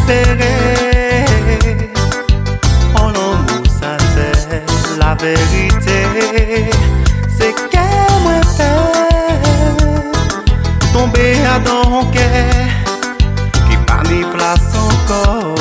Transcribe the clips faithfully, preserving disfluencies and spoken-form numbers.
espérer. Oh l'amour ça c'est la vérité. C'est que moi fait tomber à ton cœur qui pas mis place encore.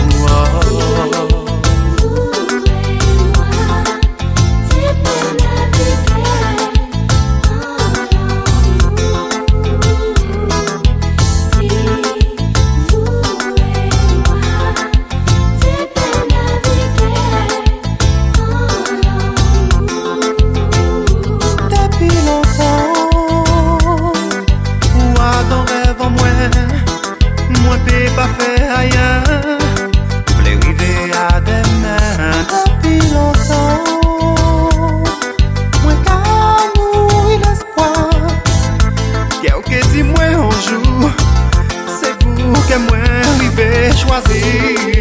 Pas fait rien, voulais arriver à demain depuis longtemps. Moi qu'à mourir l'espoir, quelqu'un dit moi un jour, c'est vous que moi arrivé choisir.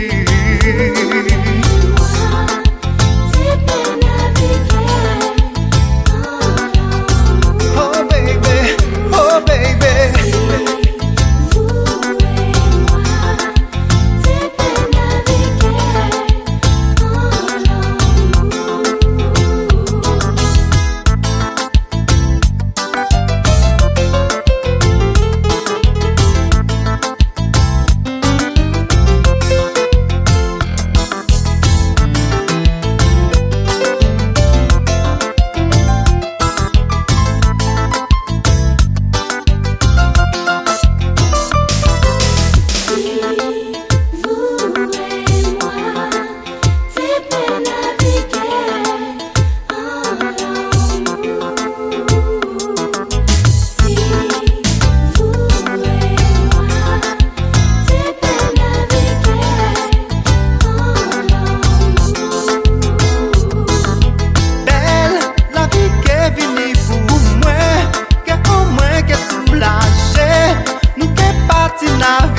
Now